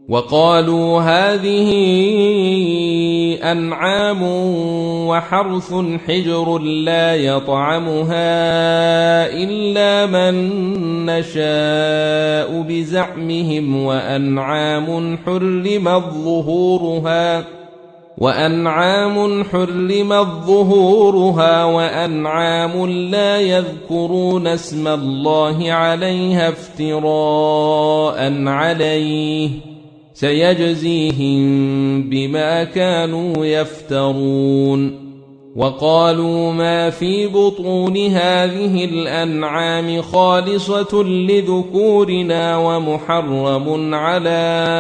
وقالوا هذه أنعام وحرث حجر لا يطعمها إلا من نشاء بزعمهم وأنعام حرمت ظهورها وأنعام لا يذكرون اسم الله عليها افتراء عليه سيجزيهم بما كانوا يفترون. وقالوا ما في بطون هذه الأنعام خالصة لذكورنا ومحرم على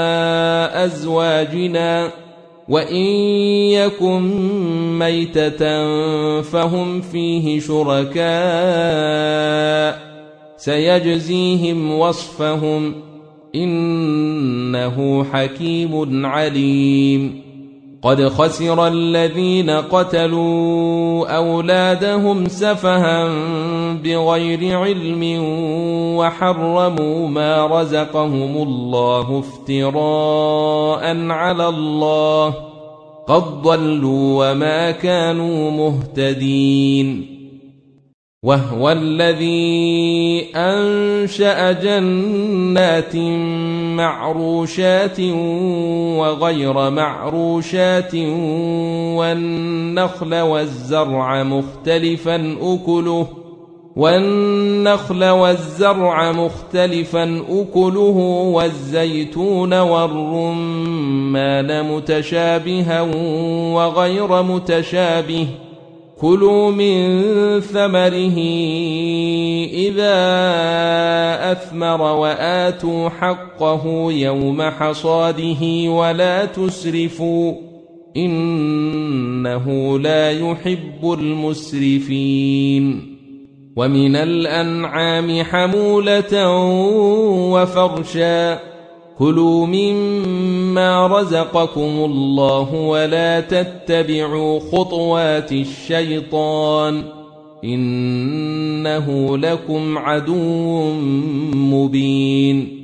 أزواجنا وإن يكن ميتة فهم فيه شركاء سيجزيهم وصفهم إنه حكيم عليم. قد خسر الذين قتلوا أولادهم سفها بغير علم وحرموا ما رزقهم الله افتراء على الله قد ضلوا وما كانوا مهتدين. وهو الذي أنشأ جنات معروشات وغير معروشات والنخل والزرع مختلفا أكله والزيتون والرمان متشابها وغير متشابه كلوا من ثمره إذا أثمر وآتوا حقه يوم حصاده ولا تسرفوا إنه لا يحب المسرفين. ومن الأنعام حمولة وفرشا كلوا مما رزقكم الله ولا تتبعوا خطوات الشيطان إنه لكم عدو مبين.